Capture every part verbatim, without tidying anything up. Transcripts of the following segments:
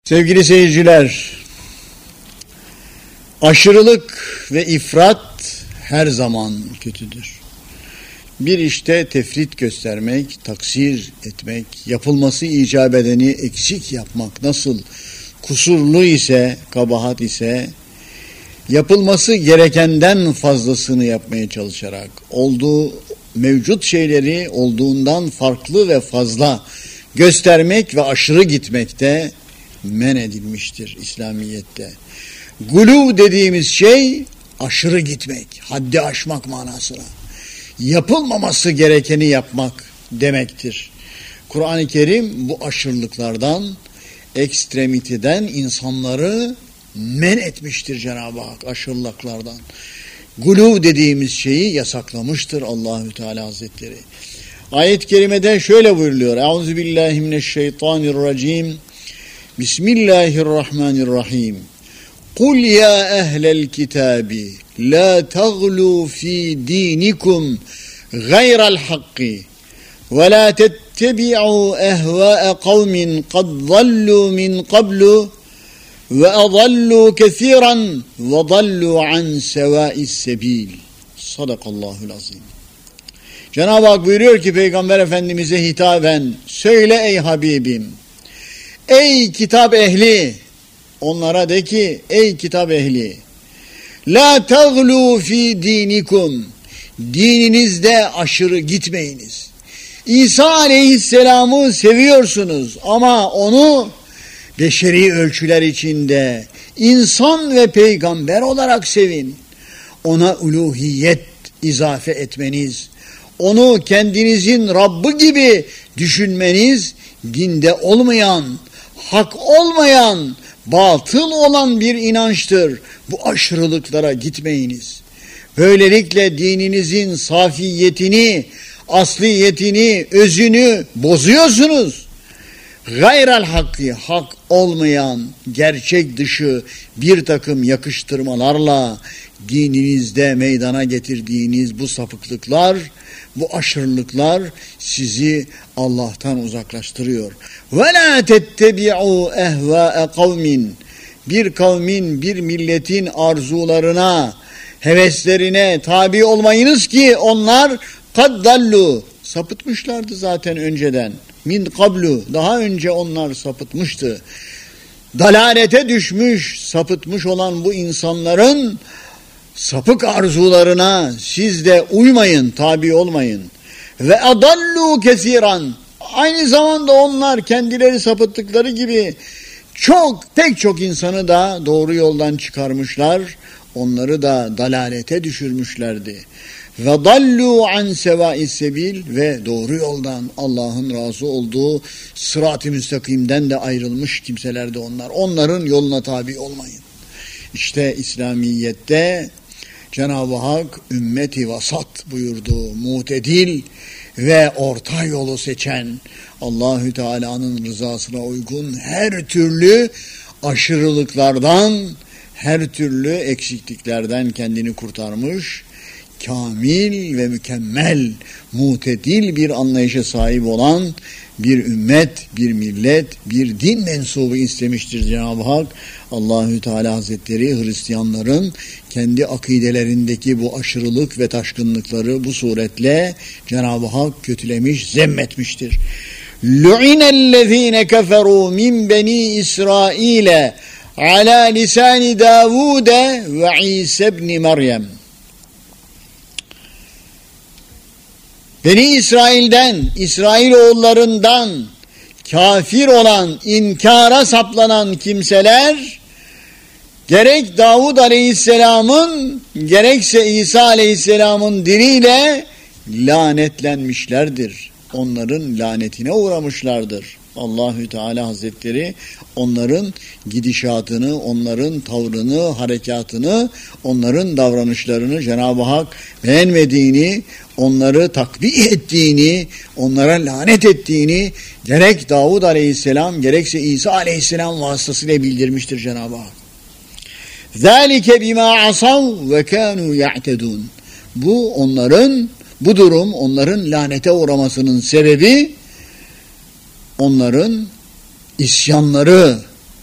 Sevgili seyirciler, aşırılık ve ifrat her zaman kötüdür. Bir işte tefrit göstermek, taksir etmek, yapılması icap edeni eksik yapmak nasıl kusurlu ise, kabahat ise, yapılması gerekenden fazlasını yapmaya çalışarak, olduğu mevcut şeyleri olduğundan farklı ve fazla göstermek ve aşırı gitmekte men edilmiştir İslamiyet'te. Gulu dediğimiz şey aşırı gitmek, haddi aşmak manasına. Yapılmaması gerekeni yapmak demektir. Kur'an-ı Kerim bu aşırılıklardan, ekstremiteden insanları men etmiştir Cenab-ı Hak, aşırılıklardan. Gulu dediğimiz şeyi yasaklamıştır Allahü Teala Hazretleri. Ayet-i kerimede şöyle buyuruluyor. Euzubillahimineşşeytanirracim. Bismillahirrahmanirrahim. Kul ya ehlel kitabi la taglu fi dinikum gayral hakki ve la tettebi'u ehvâe kavmin kad zallu min qablu ve adallu kesiran ve dallu an sevâis sebil. Sadakallahul azim. Cenab-ı Hak buyuruyor ki Peygamber Efendimiz'e hitaben, söyle ey Habibim, ey kitap ehli, onlara de ki ey kitap ehli, la taglu fi dinikum, dininizde aşırı gitmeyiniz. İsa Aleyhisselam'ı seviyorsunuz ama onu beşeri ölçüler içinde insan ve peygamber olarak sevin. Ona uluhiyet izafe etmeniz, onu kendinizin Rabbi gibi düşünmeniz, dinde olmayan, hak olmayan, batıl olan bir inançtır. Bu aşırılıklara gitmeyiniz. Böylelikle dininizin safiyetini, asliyetini, özünü bozuyorsunuz. Gayral hakkı, hak olmayan, gerçek dışı bir takım yakıştırmalarla dininizde meydana getirdiğiniz bu sapıklıklar, bu aşırılıklar sizi Allah'tan uzaklaştırıyor. Ve la tettebi'u ehvâe kavmin, bir kavmin, bir milletin arzularına, heveslerine tabi olmayınız ki onlar kaddallu, sapıtmışlardı zaten önceden. Min kablu, daha önce onlar sapıtmıştı. Dalalete düşmüş, sapıtmış olan bu insanların sapık arzularına siz de uymayın, tabi olmayın. Ve adallu kesiran, aynı zamanda onlar kendileri sapıttıkları gibi çok, pek çok insanı da doğru yoldan çıkarmışlar, onları da dalalete düşürmüşlerdi. Ve dallu an sevâis sebil, ve doğru yoldan, Allah'ın razı olduğu sırat-ı müstakimden de ayrılmış kimselerdi onlar. Onların yoluna tabi olmayın. İşte İslamiyet'te Cenab-ı Hak ümmeti vasat buyurdu. Mutedil ve orta yolu seçen, Allahü Teala'nın rızasına uygun her türlü aşırılıklardan, her türlü eksikliklerden kendini kurtarmış, kamil ve mükemmel, mutedil bir anlayışa sahip olan bir ümmet, bir millet, bir din mensubu istemiştir Cenab-ı Hak. Allahü Teala Hazretleri Hristiyanların kendi akidelerindeki bu aşırılık ve taşkınlıkları bu suretle Cenab-ı Hak kötülemiş, zemmetmiştir. Lu'inellezîne keferû min beni İsraîle alâ lisâni Davûde ve İsa ibn Meryem. Beni İsrail'den, İsrailoğullarından kafir olan, inkara saplanan kimseler gerek Davud Aleyhisselam'ın gerekse İsa Aleyhisselam'ın diliyle lanetlenmişlerdir. Onların lanetine uğramışlardır. Allahü Teala Hazretleri onların gidişatını, onların tavrını, harekatını, onların davranışlarını Cenab-ı Hak beğenmediğini, onları takbih ettiğini, onlara lanet ettiğini gerek Davud Aleyhisselam gerekse İsa Aleyhisselam vasıtasıyla bildirmiştir Cenab-ı Hak. ذَٰلِكَ بِمَا عَصَوْا وَكَانُوا يَعْتَدُونَ. Bu onların, bu durum onların lanete uğramasının sebebi onların isyanları,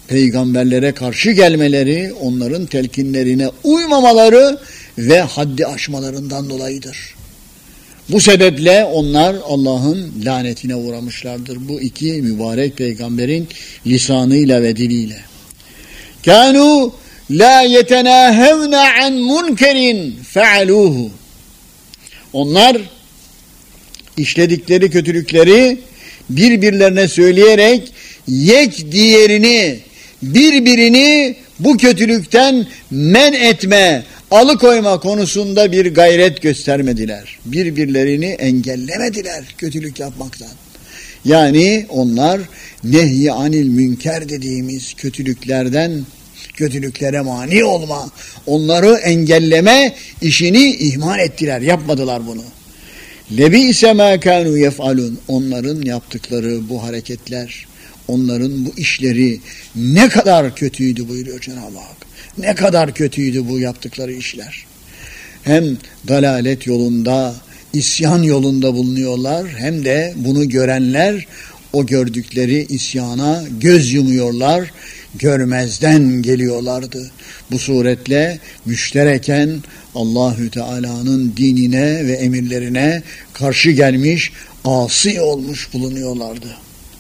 peygamberlere karşı gelmeleri, onların telkinlerine uymamaları ve haddi aşmalarından dolayıdır. Bu sebeple onlar Allah'ın lanetine uğramışlardır. Bu iki mübarek peygamberin lisanıyla ve diliyle. Kânû lâ yetenâhevne an munkerin fealûhu. Onlar işledikleri kötülükleri birbirlerine söyleyerek yek diğerini, birbirini bu kötülükten men etme, alıkoyma konusunda bir gayret göstermediler. Birbirlerini engellemediler kötülük yapmaktan. Yani onlar nehy-i anil münker dediğimiz kötülüklerden, kötülüklere mani olma, onları engelleme işini ihmal ettiler, yapmadılar bunu. Lebîse mâ kânû yef'alûn. Onların yaptıkları bu hareketler, onların bu işleri ne kadar kötüydü buyuruyor Cenab-ı Hak. Ne kadar kötüydü bu yaptıkları işler. Hem dalalet yolunda, isyan yolunda bulunuyorlar, hem de bunu görenler o gördükleri isyana göz yumuyorlar, görmezden geliyorlardı. Bu suretle müştereken Allahü Teala'nın dinine ve emirlerine karşı gelmiş, asi olmuş bulunuyorlardı.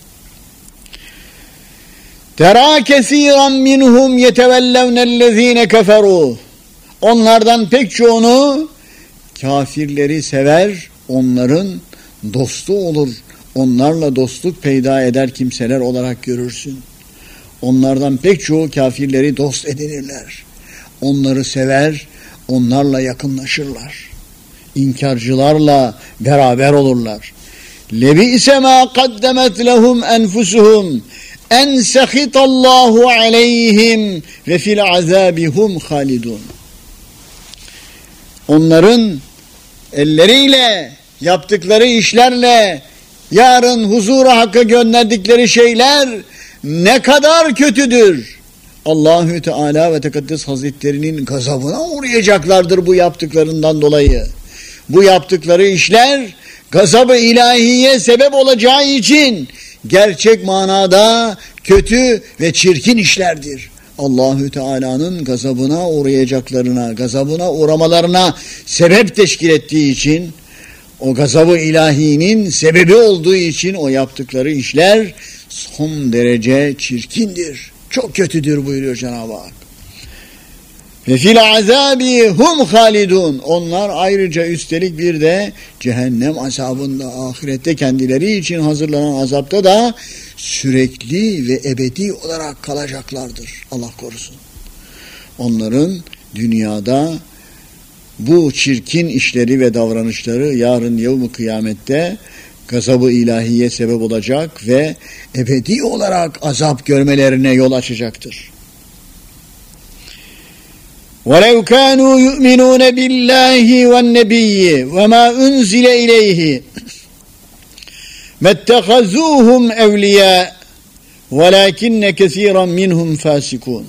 Terâ kesîran minhum yetevellevnellezîne keferû. Onlardan pek çoğunu kafirleri sever, onların dostu olur. Onlarla dostluk peyda eder kimseler olarak görürsün. Onlardan pek çoğu kafirleri dost edinirler. Onları sever, onlarla yakınlaşırlar. İnkarcılarla beraber olurlar. Lebîse mâ kaddemet lehum enfusuhum en sehitallahu aleyhim ve fil azabihum halidun. Onların elleriyle yaptıkları işlerle yarın huzura hakka gönderdikleri şeyler ne kadar kötüdür. Allahü Teala ve Tekaddes Hazretlerinin gazabına uğrayacaklardır bu yaptıklarından dolayı. Bu yaptıkları işler gazab-ı ilahiye sebep olacağı için gerçek manada kötü ve çirkin işlerdir. Allahü Teala'nın gazabına uğrayacaklarına, gazabına uğramalarına sebep teşkil ettiği için, o gazabı ilahinin sebebi olduğu için o yaptıkları işler son derece çirkindir. Çok kötüdür buyuruyor Cenab-ı Hak. Ve fil azabi hum halidun. Onlar ayrıca üstelik bir de cehennem azabında, ahirette kendileri için hazırlanan azapta da sürekli ve ebedi olarak kalacaklardır. Allah korusun. Onların dünyada bu çirkin işleri ve davranışları yarın yevm-i kıyamette gazab-ı ilahiye sebep olacak ve ebedi olarak azap görmelerine yol açacaktır. وَلَوْ كَانُوا يُؤْمِنُونَ بِاللّٰهِ وَالنَّبِيِّ وَمَا أُنْزِلَ إِلَيْهِ مَتَّخَذُوهُمْ أَوْلِيَاءَ وَلَكِنَّ كَثِيرًا مِنْهُمْ فَاسِقُونَ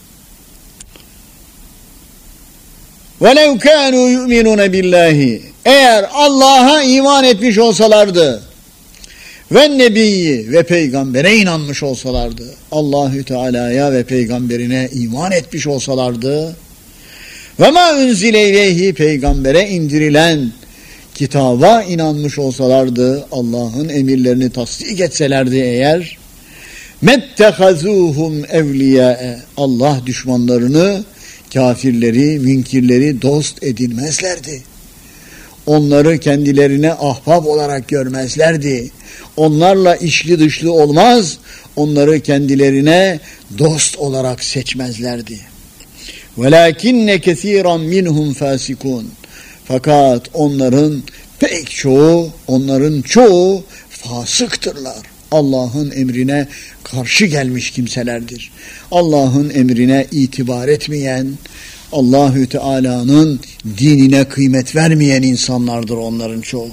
وَلَوْ كَانُوا يُؤْمِنُونَ بِاللّٰهِ. Eğer Allah'a iman etmiş olsalardı ve Nebi'yi ve peygambere inanmış olsalardı, Allahü Teala'ya ve peygamberine iman etmiş olsalardı ve ma unzile ileyhi, peygambere indirilen kitaba inanmış olsalardı, Allah'ın emirlerini tasdik etselerdi eğer, mettehazuhum evliyae, Allah düşmanlarını, kafirleri, münkirleri dost edinmezlerdi. Onları kendilerine ahbap olarak görmezlerdi. Onlarla içli dışlı olmaz, onları kendilerine dost olarak seçmezlerdi. وَلَاكِنَّ كَثِيرًا مِنْهُمْ فَاسِكُونَ. Fakat onların pek çoğu, onların çoğu fasıktırlar. Allah'ın emrine karşı gelmiş kimselerdir. Allah'ın emrine itibar etmeyen, Allahü Teala'nın dinine kıymet vermeyen insanlardır onların çoğu.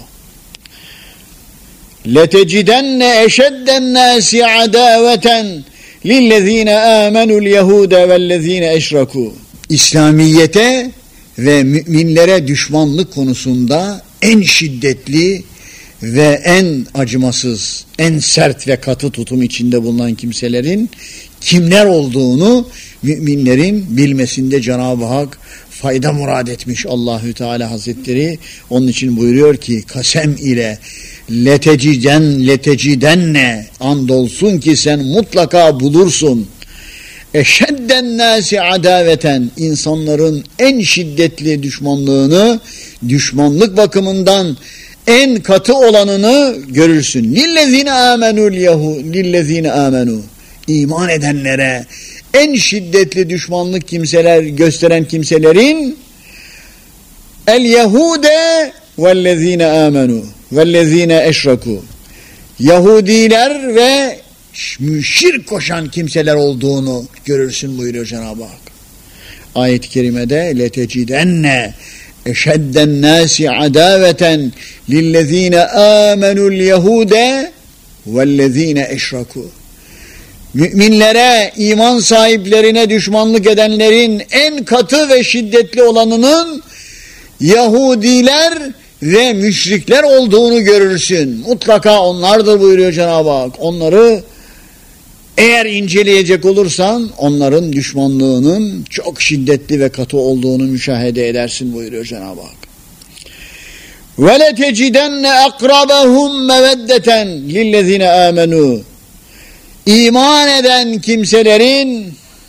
لَتَجِدَنَّ اَشَدَّ النَّاسِ عَدَاوَةً لِلَّذ۪ينَ آمَنُوا الْيَهُودَ وَالَّذ۪ينَ اَشْرَكُوا. İslamiyete ve müminlere düşmanlık konusunda en şiddetli ve en acımasız, en sert ve katı tutum içinde bulunan kimselerin kimler olduğunu müminlerin bilmesinde Cenab-ı Hak fayda murad etmiş Allahü Teala Hazretleri. Onun için buyuruyor ki kasem ile leteciden letecidenne andolsun ki sen mutlaka bulursun. Eşedden nâsi adaveten insanların en şiddetli düşmanlığını, düşmanlık bakımından en katı olanını görürsün. Lillezine amenul yahu lillezine amenu iman edenlere en şiddetli düşmanlık kimseler gösteren kimselerin el Yahude vellezine amenu vellezine eşraku Yahudiler ve şirk koşan kimseler olduğunu görürsün buyuruyor Cenab-ı Hak. Ayet-i kerimede letecidenne eşedden nâsi adâveten lillezîne âmenul Yahude vellezîne eşrakû. Müminlere, iman sahiplerine düşmanlık edenlerin en katı ve şiddetli olanının Yahudiler ve müşrikler olduğunu görürsün. Mutlaka onlardır buyuruyor Cenab-ı Hak. Onları eğer inceleyecek olursan onların düşmanlığının çok şiddetli ve katı olduğunu müşahede edersin buyuruyor Cenab-ı Hak. وَلَتَجِدَنَّ أَقْرَبَهُمْ مَوَدَّةً لِلَّذِينَ آمَنُوا İman eden kimselerin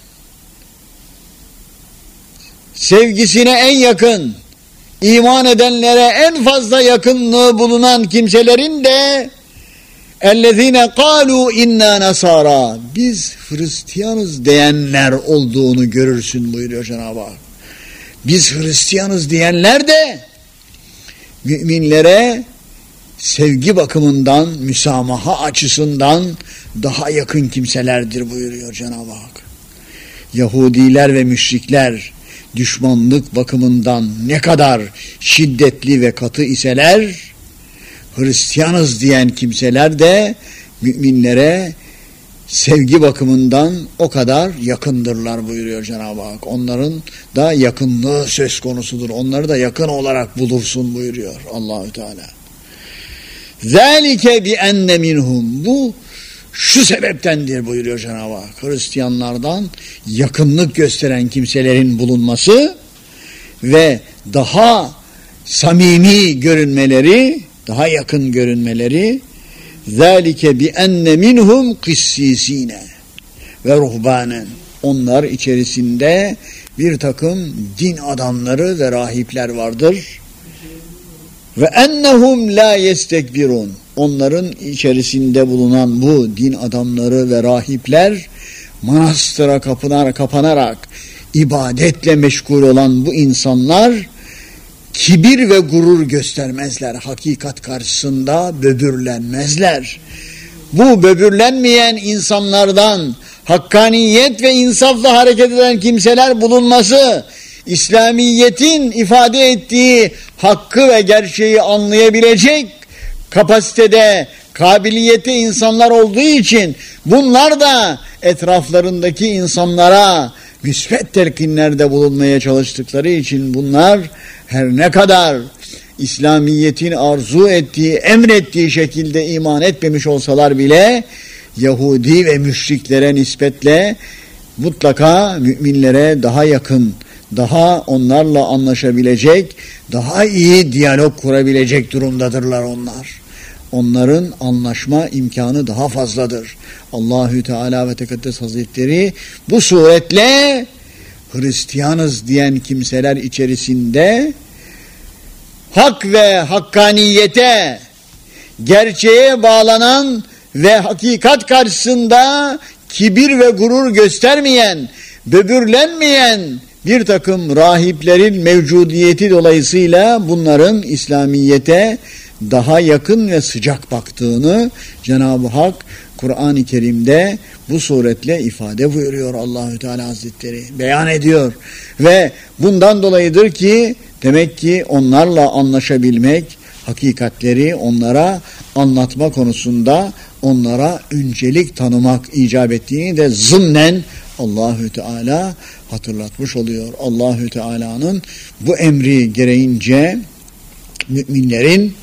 sevgisine en yakın, iman edenlere en fazla yakınlığı bulunan kimselerin de اَلَّذ۪ينَ قَالُوا اِنَّا نَصَارَى biz Hristiyanız diyenler olduğunu görürsün buyuruyor Cenab-ı Hak. Biz Hristiyanız diyenler de müminlere sevgi bakımından, müsamaha açısından daha yakın kimselerdir buyuruyor Cenab-ı Hak. Yahudiler ve müşrikler düşmanlık bakımından ne kadar şiddetli ve katı iseler, Hristiyanız diyen kimseler de müminlere sevgi bakımından o kadar yakındırlar buyuruyor Cenab-ı Hak. Onların da yakınlığı söz konusudur. Onları da yakın olarak bulursun buyuruyor Allahü Teala. Zalike bi enne minhum bu şu sebeptendir buyuruyor Cenab-ı Hak. Hristiyanlardan yakınlık gösteren kimselerin bulunması ve daha samimi görünmeleri, daha yakın görünmeleri zalike bi enne minhum kissisine ve ruhbanen onlar içerisinde bir takım din adamları ve rahipler vardır. Ve ennehum la yestekbirun onların içerisinde bulunan bu din adamları ve rahipler manastıra kapınar, kapanarak ibadetle meşgul olan bu insanlar kibir ve gurur göstermezler. Hakikat karşısında böbürlenmezler. Bu böbürlenmeyen insanlardan hakkaniyet ve insafla hareket eden kimseler bulunması, İslamiyet'in ifade ettiği hakkı ve gerçeği anlayabilecek kapasitede, kabiliyeti insanlar olduğu için bunlar da etraflarındaki insanlara müsbet telkinlerde bulunmaya çalıştıkları için bunlar her ne kadar İslamiyet'in arzu ettiği, emrettiği şekilde iman etmemiş olsalar bile Yahudi ve müşriklere nispetle mutlaka müminlere daha yakın, daha onlarla anlaşabilecek, daha iyi diyalog kurabilecek durumdadırlar onlar. Onların anlaşma imkanı daha fazladır. Allahü Teala ve Tekaddes Hazretleri bu suretle Hristiyanız diyen kimseler içerisinde hak ve hakkaniyete, gerçeğe bağlanan ve hakikat karşısında kibir ve gurur göstermeyen, böbürlenmeyen bir takım rahiplerin mevcudiyeti dolayısıyla bunların İslamiyete daha yakın ve sıcak baktığını Cenab-ı Hak Kur'an-ı Kerim'de bu suretle ifade buyuruyor Allahü Teala Hazretleri, beyan ediyor ve bundan dolayıdır ki demek ki onlarla anlaşabilmek, hakikatleri onlara anlatma konusunda onlara öncelik tanımak icap ettiğini de zımnen Allahü Teala hatırlatmış oluyor. Allahü Teala'nın bu emri gereğince müminlerin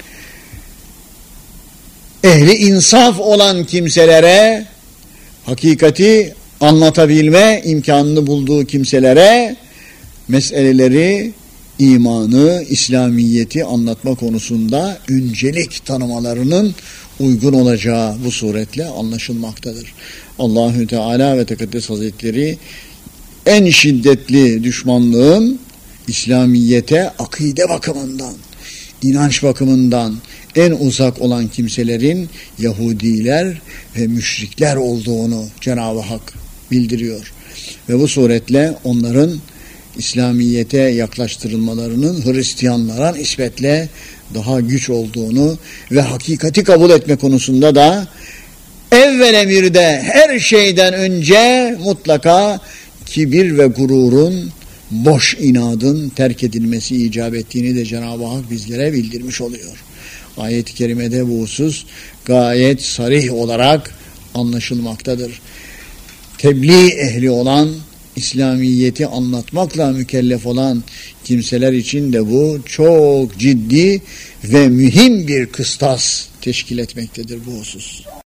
ehli insaf olan kimselere hakikati anlatabilme imkanını bulduğu kimselere meseleleri, imanı, İslamiyeti anlatma konusunda öncelik tanımalarının uygun olacağı bu suretle anlaşılmaktadır. Allahü Teala ve Tekaddes Hazretleri en şiddetli düşmanlığın İslamiyete akide bakımından, inanç bakımından en uzak olan kimselerin Yahudiler ve müşrikler olduğunu Cenab-ı Hak bildiriyor. Ve bu suretle onların İslamiyete yaklaştırılmalarının Hristiyanlara nispetle daha güç olduğunu ve hakikati kabul etme konusunda da evvel emirde her şeyden önce mutlaka kibir ve gururun, boş inadın terk edilmesi icap ettiğini de Cenab-ı Hak bizlere bildirmiş oluyor. Ayet-i kerimede bu husus gayet sarih olarak anlaşılmaktadır. Tebliğ ehli olan, İslamiyeti anlatmakla mükellef olan kimseler için de bu çok ciddi ve mühim bir kıstas teşkil etmektedir bu husus.